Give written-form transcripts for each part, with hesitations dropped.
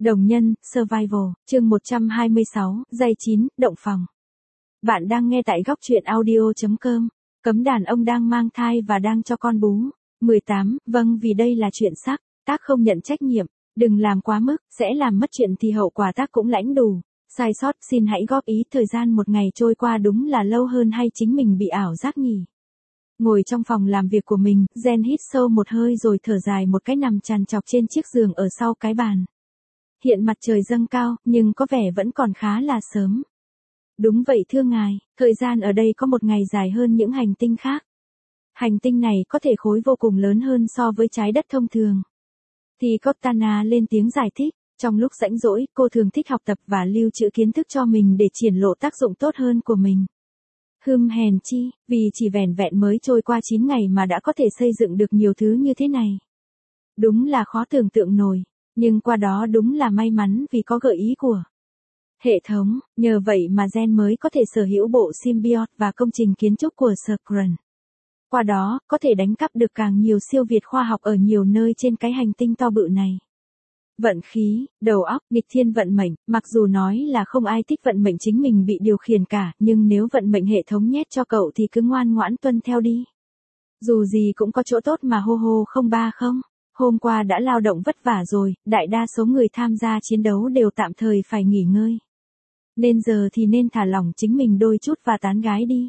Đồng nhân, Survival, chương 126, Giây 9, Động phòng. Bạn đang nghe tại góc truyện audio.com. Cấm đàn ông đang mang thai và đang cho con bú. 18, vâng vì đây là chuyện xác, tác không nhận trách nhiệm. Đừng làm quá mức, sẽ làm mất chuyện thì hậu quả tác cũng lãnh đủ. Sai sót, xin hãy góp ý. Thời gian một ngày trôi qua đúng là lâu hơn hay chính mình bị ảo giác nhỉ? Ngồi trong phòng làm việc của mình, Jen hít sâu một hơi rồi thở dài một cái, nằm trằn trọc trên chiếc giường ở sau cái bàn. Hiện mặt trời dâng cao, nhưng có vẻ vẫn còn khá là sớm. Đúng vậy thưa ngài, thời gian ở đây có một ngày dài hơn những hành tinh khác. Hành tinh này có thể khối vô cùng lớn hơn so với trái đất thông thường. Thì Cortana lên tiếng giải thích, trong lúc rảnh rỗi, cô thường thích học tập và lưu trữ kiến thức cho mình để triển lộ tác dụng tốt hơn của mình. Hèn chi, vì chỉ vẻn vẹn mới trôi qua 9 ngày mà đã có thể xây dựng được nhiều thứ như thế này. Đúng là khó tưởng tượng nổi. Nhưng qua đó đúng là may mắn vì có gợi ý của hệ thống, nhờ vậy mà Jen mới có thể sở hữu bộ symbiote và công trình kiến trúc của Skrull. Qua đó, có thể đánh cắp được càng nhiều siêu việt khoa học ở nhiều nơi trên cái hành tinh to bự này. Vận khí, đầu óc, nghịch thiên vận mệnh, mặc dù nói là không ai thích vận mệnh chính mình bị điều khiển cả, nhưng nếu vận mệnh hệ thống nhét cho cậu thì cứ ngoan ngoãn tuân theo đi. Dù gì cũng có chỗ tốt mà hô hô không ba không. Hôm qua đã lao động vất vả rồi, đại đa số người tham gia chiến đấu đều tạm thời phải nghỉ ngơi. Nên giờ thì nên thả lỏng chính mình đôi chút và tán gái đi.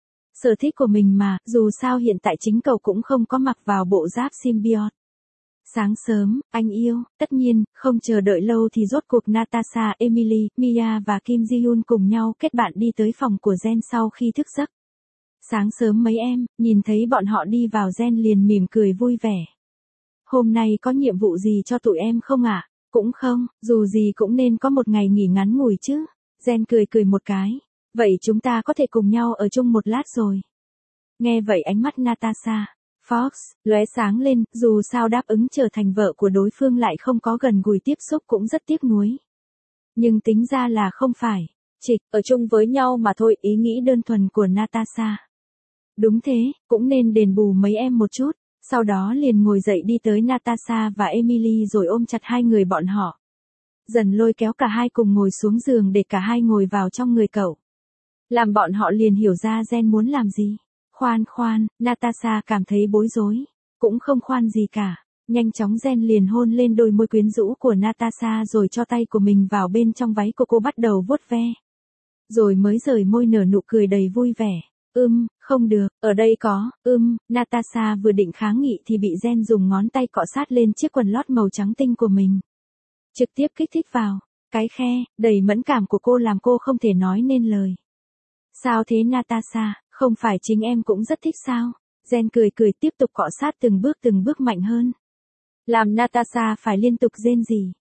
Sở thích của mình mà, dù sao hiện tại chính cậu cũng không có mặc vào bộ giáp symbiote. Sáng sớm, anh yêu, tất nhiên, không chờ đợi lâu thì rốt cuộc Natasha, Emily, Mia và Kim Ji-hyun cùng nhau kết bạn đi tới phòng của Jen sau khi thức giấc. Sáng sớm mấy em, nhìn thấy bọn họ đi vào Jen liền mỉm cười vui vẻ. Hôm nay có nhiệm vụ gì cho tụi em không ạ? Cũng không, dù gì cũng nên có một ngày nghỉ ngắn ngủi chứ. Jen cười một cái. Vậy chúng ta có thể cùng nhau ở chung một lát rồi. Nghe vậy ánh mắt Natasha, Fox, lóe sáng lên, dù sao đáp ứng trở thành vợ của đối phương lại không có gần gũi tiếp xúc cũng rất tiếc nuối. Nhưng tính ra là không phải. Trịch, ở chung với nhau mà thôi, ý nghĩ đơn thuần của Natasha. Đúng thế, cũng nên đền bù mấy em một chút. Sau đó liền ngồi dậy đi tới Natasha và Emily rồi ôm chặt hai người bọn họ. Dần lôi kéo cả hai cùng ngồi xuống giường để cả hai ngồi vào trong người cậu. Làm bọn họ liền hiểu ra Jen muốn làm gì. Khoan, Natasha cảm thấy bối rối. Cũng không khoan gì cả. Nhanh chóng Jen liền hôn lên đôi môi quyến rũ của Natasha rồi cho tay của mình vào bên trong váy của cô bắt đầu vuốt ve. Rồi mới rời môi nở nụ cười đầy vui vẻ. Không được, ở đây có, Natasha vừa định kháng nghị thì bị Jen dùng ngón tay cọ sát lên chiếc quần lót màu trắng tinh của mình. Trực tiếp kích thích vào, cái khe, đầy mẫn cảm của cô làm cô không thể nói nên lời. Sao thế Natasha, không phải chính em cũng rất thích sao? Jen cười tiếp tục cọ sát từng bước mạnh hơn. Làm Natasha phải liên tục rên rỉ.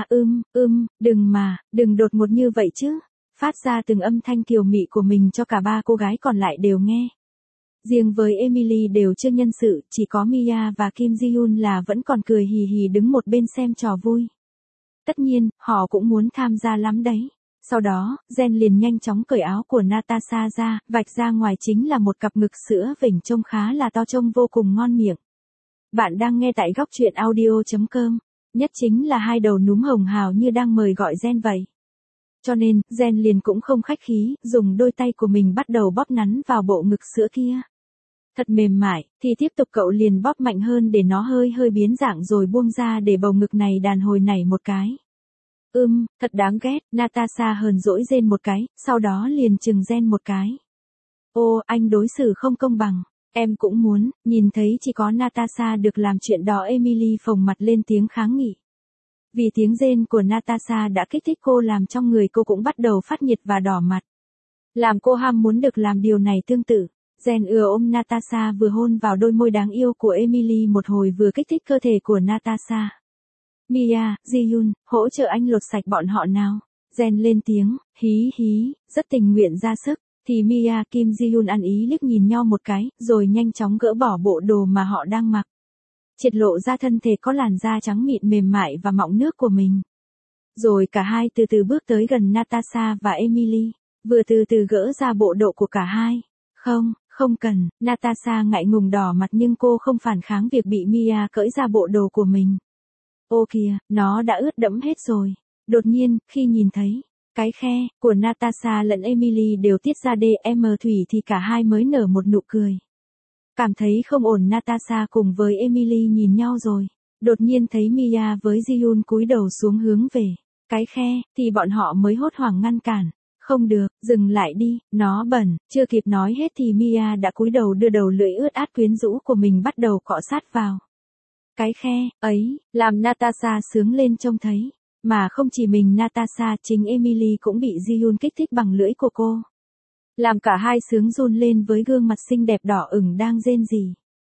Đừng đột ngột như vậy chứ. Phát ra từng âm thanh kiều mị của mình cho cả ba cô gái còn lại đều nghe. Riêng với Emily đều chưa nhân sự, chỉ có Mia và Kim Ji-hyun là vẫn còn cười hì hì đứng một bên xem trò vui. Tất nhiên, họ cũng muốn tham gia lắm đấy. Sau đó, Jen liền nhanh chóng cởi áo của Natasha ra, vạch ra ngoài chính là một cặp ngực sữa vểnh trông khá là to, trông vô cùng ngon miệng. Bạn đang nghe tại góc truyện audio.com. Nhất chính là hai đầu núm hồng hào như đang mời gọi Jen vậy. Cho nên, Jen liền cũng không khách khí, dùng đôi tay của mình bắt đầu bóp nắn vào bộ ngực sữa kia. Thật mềm mại, thì tiếp tục cậu liền bóp mạnh hơn để nó hơi biến dạng rồi buông ra để bầu ngực này đàn hồi nảy một cái. Thật đáng ghét, Natasha hờn dỗi rên một cái, sau đó liền chừng Jen một cái. Ô, anh đối xử không công bằng, em cũng muốn, nhìn thấy chỉ có Natasha được làm chuyện đó Emily phồng mặt lên tiếng kháng nghị. Vì tiếng rên của Natasha đã kích thích cô làm trong người cô cũng bắt đầu phát nhiệt và đỏ mặt. Làm cô ham muốn được làm điều này tương tự. Jen ôm Natasha vừa hôn vào đôi môi đáng yêu của Emily một hồi vừa kích thích cơ thể của Natasha. Mia, Ji-hyun, hỗ trợ anh lột sạch bọn họ nào. Jen lên tiếng, hí, rất tình nguyện ra sức. Thì Mia, Kim Ji-hyun ăn ý liếc nhìn nhau một cái, rồi nhanh chóng gỡ bỏ bộ đồ mà họ đang mặc. Triệt lộ ra thân thể có làn da trắng mịn mềm mại và mọng nước của mình. Rồi cả hai từ từ bước tới gần Natasha và Emily, vừa từ từ gỡ ra bộ đồ của cả hai. Không cần, Natasha ngại ngùng đỏ mặt nhưng cô không phản kháng việc bị Mia cởi ra bộ đồ của mình. Ô kìa, nó đã ướt đẫm hết rồi. Đột nhiên, khi nhìn thấy cái khe của Natasha lẫn Emily đều tiết ra DM thủy thì cả hai mới nở một nụ cười. Cảm thấy không ổn, Natasha cùng với Emily nhìn nhau rồi. Đột nhiên thấy Mia với Ji-yoon cúi đầu xuống hướng về cái khe, thì bọn họ mới hốt hoảng ngăn cản. Không được, dừng lại đi, nó bẩn. Chưa kịp nói hết thì Mia đã cúi đầu đưa đầu lưỡi ướt át quyến rũ của mình bắt đầu cọ sát vào cái khe ấy, làm Natasha sướng lên trông thấy. Mà không chỉ mình Natasha, chính Emily cũng bị Ji-yoon kích thích bằng lưỡi của cô. Làm cả hai sướng run lên với gương mặt xinh đẹp đỏ ửng đang rên rỉ.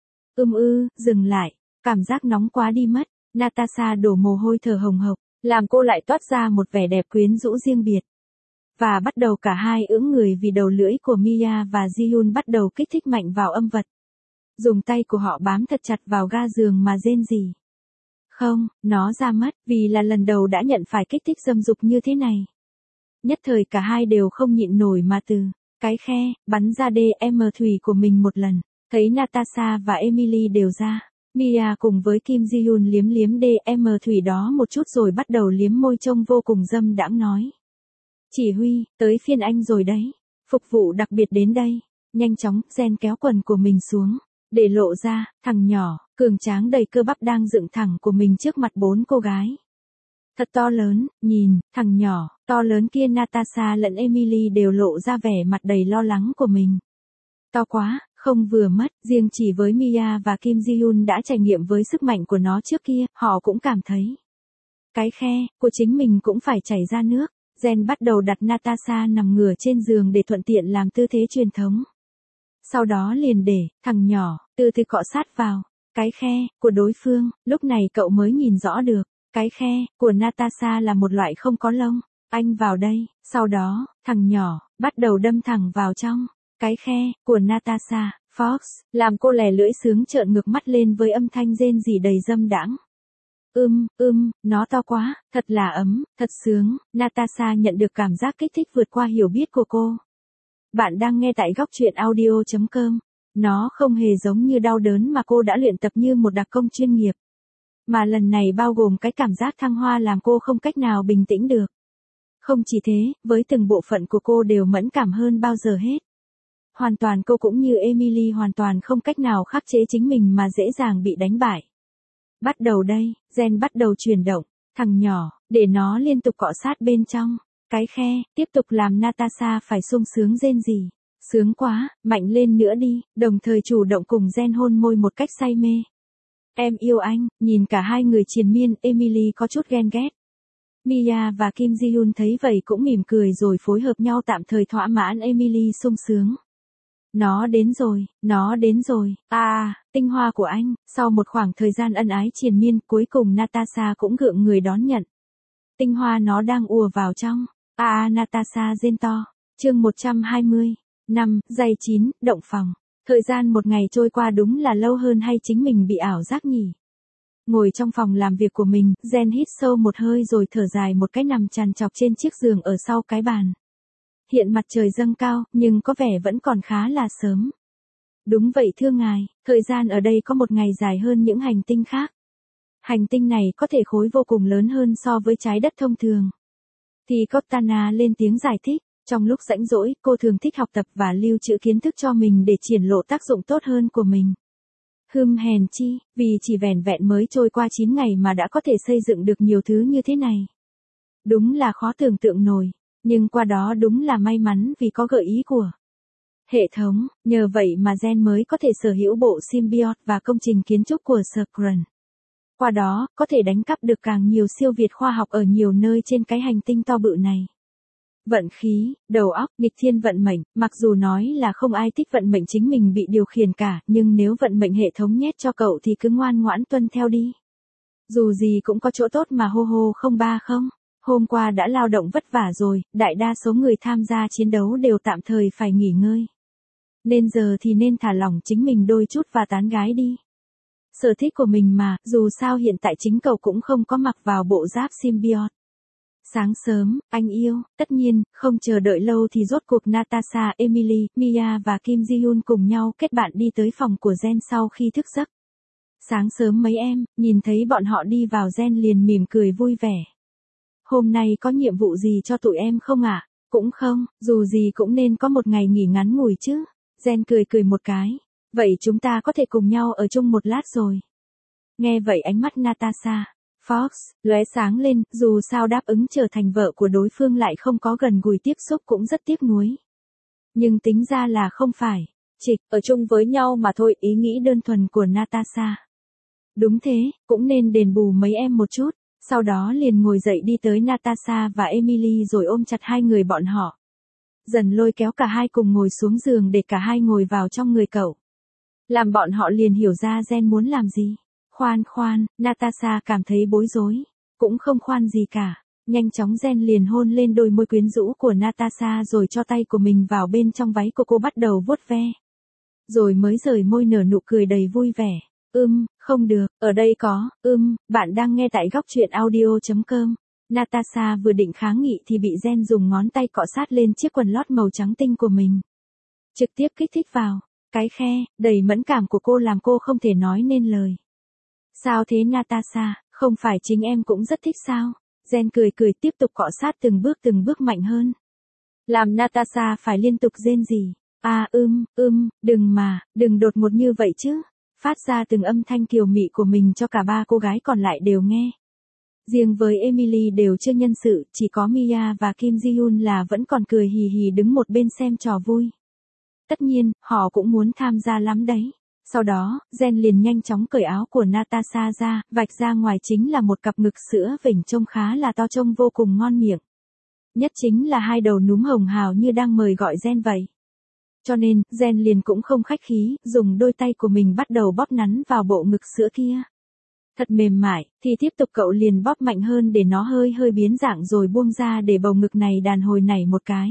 Dừng lại, cảm giác nóng quá đi mất. Natasha đổ mồ hôi thở hồng hộc, làm cô lại toát ra một vẻ đẹp quyến rũ riêng biệt. Và bắt đầu cả hai ưỡng người vì đầu lưỡi của Mia và Ji-yoon bắt đầu kích thích mạnh vào âm vật. Dùng tay của họ bám thật chặt vào ga giường mà rên rỉ. Không, nó ra mất, vì là lần đầu đã nhận phải kích thích dâm dục như thế này. Nhất thời cả hai đều không nhịn nổi mà từ cái khe bắn ra DM thủy của mình một lần. Thấy Natasha và Emily đều ra, Mia cùng với Kim Ji-yoon liếm liếm DM thủy đó một chút rồi bắt đầu liếm môi trông vô cùng dâm đãng nói. Chỉ huy, tới phiên anh rồi đấy. Phục vụ đặc biệt đến đây. Nhanh chóng, Jen kéo quần của mình xuống, để lộ ra, thằng nhỏ, cường tráng đầy cơ bắp đang dựng thẳng của mình trước mặt bốn cô gái. Thật to lớn, nhìn, thằng nhỏ, to lớn kia. Natasha lẫn Emily đều lộ ra vẻ mặt đầy lo lắng của mình. To quá, không vừa mắt, riêng chỉ với Mia và Kim Ji-yoon đã trải nghiệm với sức mạnh của nó trước kia, họ cũng cảm thấy cái khe của chính mình cũng phải chảy ra nước. Jen bắt đầu đặt Natasha nằm ngửa trên giường để thuận tiện làm tư thế truyền thống. Sau đó liền để thằng nhỏ từ từ cọ sát vào cái khe của đối phương. Lúc này cậu mới nhìn rõ được, cái khe của Natasha là một loại không có lông. Anh vào đây. Sau đó, thằng nhỏ bắt đầu đâm thẳng vào trong cái khe của Natasha. Fox làm cô lè lưỡi sướng trợn ngược mắt lên với âm thanh rên rỉ đầy dâm đãng. Nó to quá, thật là ấm, thật sướng. Natasha nhận được cảm giác kích thích vượt qua hiểu biết của cô. Bạn đang nghe tại góc truyện audio.com. Nó không hề giống như đau đớn mà cô đã luyện tập như một đặc công chuyên nghiệp. Mà lần này bao gồm cái cảm giác thăng hoa làm cô không cách nào bình tĩnh được. Không chỉ thế, với từng bộ phận của cô đều mẫn cảm hơn bao giờ hết. Hoàn toàn cô cũng như Emily hoàn toàn không cách nào khắc chế chính mình mà dễ dàng bị đánh bại. Bắt đầu đây, Jen bắt đầu chuyển động, thằng nhỏ, để nó liên tục cọ sát bên trong cái khe, tiếp tục làm Natasha phải sung sướng rên rỉ. Sướng quá, mạnh lên nữa đi, đồng thời chủ động cùng Jen hôn môi một cách say mê. Em yêu anh. Nhìn cả hai người triền miên, Emily có chút ghen ghét. Mia và Kim Ji-yoon thấy vậy cũng mỉm cười rồi phối hợp nhau tạm thời thỏa mãn Emily sung sướng. Nó đến rồi, tinh hoa của anh. Sau một khoảng thời gian ân ái triền miên, cuối cùng Natasha cũng gượng người đón nhận. Tinh hoa nó đang ùa vào trong. Natasha rên to. Chương 120. Giây 9, động phòng. Thời gian một ngày trôi qua đúng là lâu hơn hay chính mình bị ảo giác nhỉ? Ngồi trong phòng làm việc của mình, Jen hít sâu một hơi rồi thở dài một cái nằm trằn trọc trên chiếc giường ở sau cái bàn. Hiện mặt trời dâng cao, nhưng có vẻ vẫn còn khá là sớm. Đúng vậy thưa ngài, thời gian ở đây có một ngày dài hơn những hành tinh khác. Hành tinh này có thể khối vô cùng lớn hơn so với trái đất thông thường. Thì Cortana lên tiếng giải thích, trong lúc rảnh rỗi, cô thường thích học tập và lưu trữ kiến thức cho mình để triển lộ tác dụng tốt hơn của mình. Hèn chi, vì chỉ vẻn vẹn mới trôi qua 9 ngày mà đã có thể xây dựng được nhiều thứ như thế này. Đúng là khó tưởng tượng nổi, nhưng qua đó đúng là may mắn vì có gợi ý của hệ thống, nhờ vậy mà Jen mới có thể sở hữu bộ symbiote và công trình kiến trúc của Skrull. Qua đó, có thể đánh cắp được càng nhiều siêu việt khoa học ở nhiều nơi trên cái hành tinh to bự này. Vận khí, đầu óc, nghịch thiên vận mệnh, mặc dù nói là không ai thích vận mệnh chính mình bị điều khiển cả, nhưng nếu vận mệnh hệ thống nhét cho cậu thì cứ ngoan ngoãn tuân theo đi. Dù gì cũng có chỗ tốt mà không. Hôm qua đã lao động vất vả rồi, đại đa số người tham gia chiến đấu đều tạm thời phải nghỉ ngơi. Nên giờ thì nên thả lỏng chính mình đôi chút và tán gái đi. Sở thích của mình mà, dù sao hiện tại chính cậu cũng không có mặc vào bộ giáp symbiote. Sáng sớm, anh yêu, tất nhiên, không chờ đợi lâu thì rốt cuộc Natasha, Emily, Mia và Kim Ji-yoon cùng nhau kết bạn đi tới phòng của Jen sau khi thức giấc. Sáng sớm mấy em, nhìn thấy bọn họ đi vào Jen liền mỉm cười vui vẻ. Hôm nay có nhiệm vụ gì cho tụi em không ạ? Cũng không, dù gì cũng nên có một ngày nghỉ ngắn ngủi chứ. Jen cười cười một cái. Vậy chúng ta có thể cùng nhau ở chung một lát rồi. Nghe vậy ánh mắt Natasha Fox lóe sáng lên, dù sao đáp ứng trở thành vợ của đối phương lại không có gần gũi tiếp xúc cũng rất tiếc nuối. Nhưng tính ra là không phải. Chỉ ở chung với nhau mà thôi, ý nghĩ đơn thuần của Natasha. Đúng thế, cũng nên đền bù mấy em một chút. Sau đó liền ngồi dậy đi tới Natasha và Emily rồi ôm chặt hai người bọn họ. Dần lôi kéo cả hai cùng ngồi xuống giường để cả hai ngồi vào trong người cậu. Làm bọn họ liền hiểu ra Jen muốn làm gì. Khoan, Natasha cảm thấy bối rối. Cũng không khoan gì cả. Nhanh chóng Jen liền hôn lên đôi môi quyến rũ của Natasha rồi cho tay của mình vào bên trong váy của cô bắt đầu vuốt ve. Rồi mới rời môi nở nụ cười đầy vui vẻ. Không được, ở đây có, bạn đang nghe tại góc truyện audio.com. Natasha vừa định kháng nghị thì bị Jen dùng ngón tay cọ sát lên chiếc quần lót màu trắng tinh của mình. Trực tiếp kích thích vào. Cái khe, đầy mẫn cảm của cô làm cô không thể nói nên lời. Sao thế Natasha, không phải chính em cũng rất thích sao? Jen cười tiếp tục cọ sát từng bước mạnh hơn. Làm Natasha phải liên tục rên rỉ. Đừng đột ngột như vậy chứ. Phát ra từng âm thanh kiều mị của mình cho cả ba cô gái còn lại đều nghe. Riêng với Emily đều chưa nhân sự, chỉ có Mia và Kim Ji-yoon là vẫn còn cười hì hì đứng một bên xem trò vui. Tất nhiên, họ cũng muốn tham gia lắm đấy. Sau đó, Jen liền nhanh chóng cởi áo của Natasha ra, vạch ra ngoài chính là một cặp ngực sữa vểnh trông khá là to, trông vô cùng ngon miệng. Nhất chính là hai đầu núm hồng hào như đang mời gọi Jen vậy. Cho nên, Jen liền cũng không khách khí, dùng đôi tay của mình bắt đầu bóp nắn vào bộ ngực sữa kia. Thật mềm mại, thì tiếp tục cậu liền bóp mạnh hơn để nó hơi biến dạng rồi buông ra để bầu ngực này đàn hồi nảy một cái.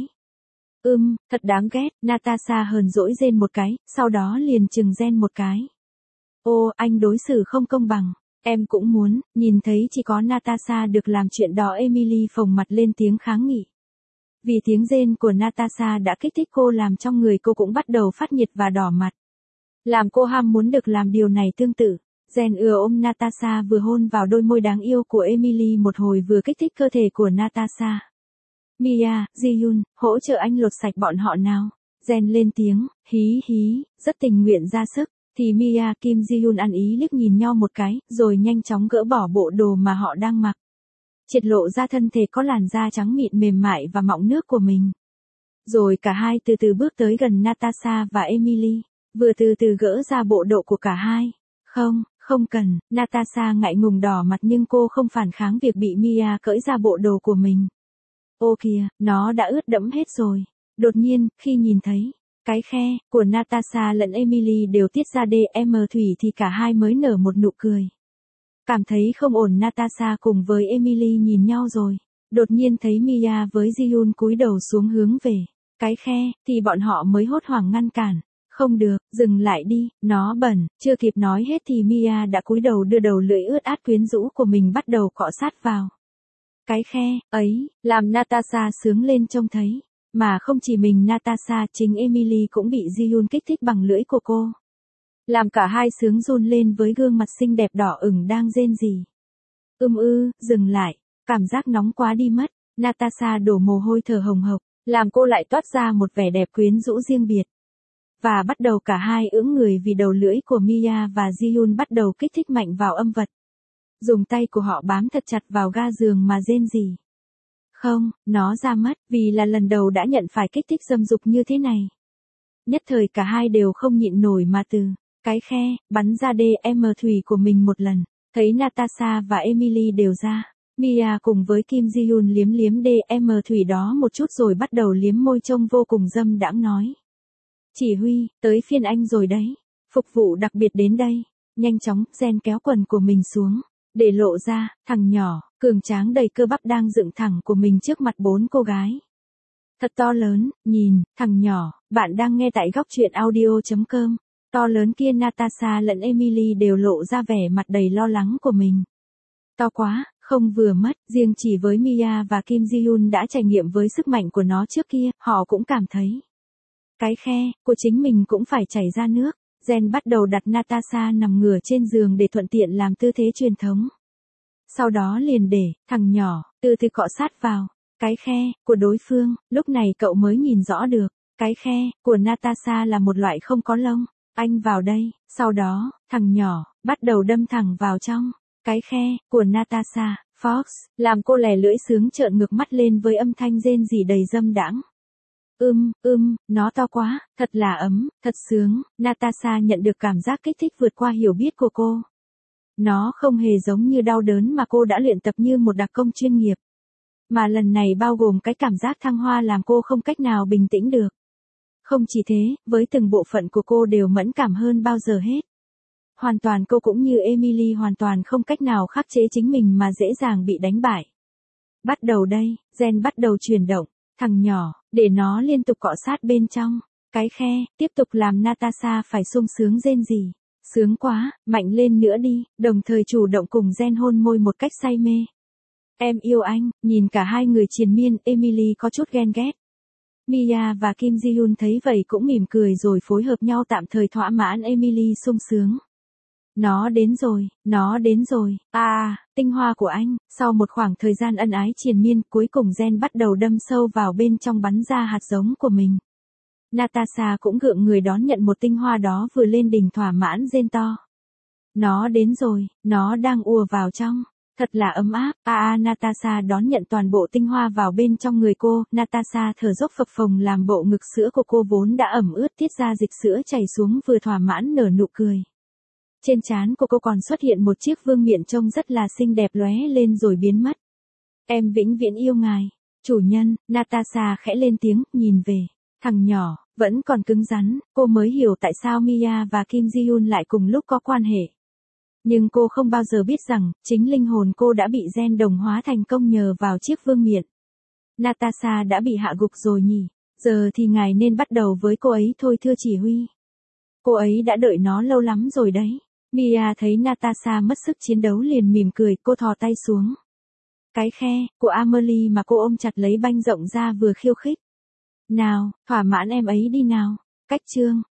Thật đáng ghét, Natasha hờn dỗi rên một cái, sau đó liền chừng Jen một cái. Ô, anh đối xử không công bằng, em cũng muốn, nhìn thấy chỉ có Natasha được làm chuyện đó Emily phồng mặt lên tiếng kháng nghị. Vì tiếng rên của Natasha đã kích thích cô làm trong người cô cũng bắt đầu phát nhiệt và đỏ mặt. Làm cô ham muốn được làm điều này tương tự. Jen ôm Natasha vừa hôn vào đôi môi đáng yêu của Emily một hồi vừa kích thích cơ thể của Natasha. Mia, Ji-yoon, hỗ trợ anh lột sạch bọn họ nào. Jen lên tiếng, hí, rất tình nguyện ra sức. Thì Mia, Kim Ji-yoon ăn ý liếc nhìn nhau một cái, rồi nhanh chóng gỡ bỏ bộ đồ mà họ đang mặc. Triệt lộ ra thân thể có làn da trắng mịn mềm mại và mọng nước của mình. Rồi cả hai từ từ bước tới gần Natasha và Emily, vừa từ từ gỡ ra bộ đồ của cả hai. Không cần, Natasha ngại ngùng đỏ mặt nhưng cô không phản kháng việc bị Mia cởi ra bộ đồ của mình. Ô kìa, nó đã ướt đẫm hết rồi. Đột nhiên, khi nhìn thấy cái khe của Natasha lẫn Emily đều tiết ra DM thủy thì cả hai mới nở một nụ cười. Cảm thấy không ổn Natasha cùng với Emily nhìn nhau rồi. Đột nhiên thấy Mia với Ji-yoon cúi đầu xuống hướng về cái khe, thì bọn họ mới hốt hoảng ngăn cản. Không được, dừng lại đi, nó bẩn. Chưa kịp nói hết thì Mia đã cúi đầu đưa đầu lưỡi ướt át quyến rũ của mình bắt đầu cọ sát vào cái khe ấy, làm Natasha sướng lên trông thấy. Mà không chỉ mình Natasha, chính Emily cũng bị Ji-yoon kích thích bằng lưỡi của cô. Làm cả hai sướng run lên với gương mặt xinh đẹp đỏ ửng đang rên rỉ. Dừng lại, cảm giác nóng quá đi mất. Natasha đổ mồ hôi thở hồng hộc, làm cô lại toát ra một vẻ đẹp quyến rũ riêng biệt. Và bắt đầu cả hai ưỡng người vì đầu lưỡi của Mia và Ji-yoon bắt đầu kích thích mạnh vào âm vật. Dùng tay của họ bám thật chặt vào ga giường mà rên rỉ. Không, nó ra mất, vì là lần đầu đã nhận phải kích thích dâm dục như thế này. Nhất thời cả hai đều không nhịn nổi mà từ cái khe, bắn ra DM thủy của mình một lần. Thấy Natasha và Emily đều ra. Mia cùng với Kim Ji-yoon liếm DM thủy đó một chút rồi bắt đầu liếm môi trông vô cùng dâm đãng nói. Chỉ huy, tới phiên anh rồi đấy. Phục vụ đặc biệt đến đây. Nhanh chóng, Jen kéo quần của mình xuống. Để lộ ra, thằng nhỏ, cường tráng đầy cơ bắp đang dựng thẳng của mình trước mặt bốn cô gái. Thật to lớn, nhìn, thằng nhỏ, bạn đang nghe tại góc truyện audio.com. To lớn kia Natasha lẫn Emily đều lộ ra vẻ mặt đầy lo lắng của mình. To quá, không vừa mất, riêng chỉ với Mia và Kim Ji-yoon đã trải nghiệm với sức mạnh của nó trước kia, họ cũng cảm thấy cái khe của chính mình cũng phải chảy ra nước. Jen bắt đầu đặt Natasha nằm ngửa trên giường để thuận tiện làm tư thế truyền thống. Sau đó liền để thằng nhỏ từ từ cọ sát vào cái khe của đối phương, lúc này cậu mới nhìn rõ được, cái khe của Natasha là một loại không có lông. Anh vào đây, sau đó, thằng nhỏ bắt đầu đâm thẳng vào trong cái khe của Natasha. Fox làm cô lè lưỡi sướng trợn ngược mắt lên với âm thanh rên rỉ đầy dâm đãng. Nó to quá, thật là ấm, thật sướng. Natasha nhận được cảm giác kích thích vượt qua hiểu biết của cô. Nó không hề giống như đau đớn mà cô đã luyện tập như một đặc công chuyên nghiệp. Mà lần này bao gồm cái cảm giác thăng hoa làm cô không cách nào bình tĩnh được. Không chỉ thế, với từng bộ phận của cô đều mẫn cảm hơn bao giờ hết. Hoàn toàn cô cũng như Emily hoàn toàn không cách nào khắc chế chính mình mà dễ dàng bị đánh bại. Bắt đầu đây, Jen bắt đầu chuyển động, thằng nhỏ, để nó liên tục cọ sát bên trong cái khe, tiếp tục làm Natasha phải sung sướng rên rỉ. Sướng quá, mạnh lên nữa đi, đồng thời chủ động cùng Jen hôn môi một cách say mê. Em yêu anh, nhìn cả hai người triền miên, Emily có chút ghen ghét. Mia và Kim Ji-hyun thấy vậy cũng mỉm cười rồi phối hợp nhau tạm thời thỏa mãn Emily sung sướng. Nó đến rồi, tinh hoa của anh. Sau một khoảng thời gian ân ái triền miên, cuối cùng Jen bắt đầu đâm sâu vào bên trong bắn ra hạt giống của mình. Natasha cũng gượng người đón nhận một tinh hoa đó vừa lên đỉnh thỏa mãn rên to. Nó đến rồi, nó đang ùa vào trong. Thật là ấm áp. Natasha đón nhận toàn bộ tinh hoa vào bên trong người cô. Natasha thở dốc phập phồng làm bộ ngực sữa của cô vốn đã ẩm ướt tiết ra dịch sữa chảy xuống vừa thỏa mãn nở nụ cười. Trên trán của cô còn xuất hiện một chiếc vương miện trông rất là xinh đẹp lóe lên rồi biến mất. Em vĩnh viễn yêu ngài. Chủ nhân, Natasha khẽ lên tiếng, nhìn về thằng nhỏ, vẫn còn cứng rắn, cô mới hiểu tại sao Mia và Kim Ji-hyun lại cùng lúc có quan hệ. Nhưng cô không bao giờ biết rằng, chính linh hồn cô đã bị Jen đồng hóa thành công nhờ vào chiếc vương miện. Natasha đã bị hạ gục rồi nhỉ, giờ thì ngài nên bắt đầu với cô ấy thôi thưa chỉ huy. Cô ấy đã đợi nó lâu lắm rồi đấy. Mia thấy Natasha mất sức chiến đấu liền mỉm cười, cô thò tay xuống cái khe của Amelie mà cô ôm chặt lấy banh rộng ra vừa khiêu khích. Nào, thỏa mãn em ấy đi nào. Cách chương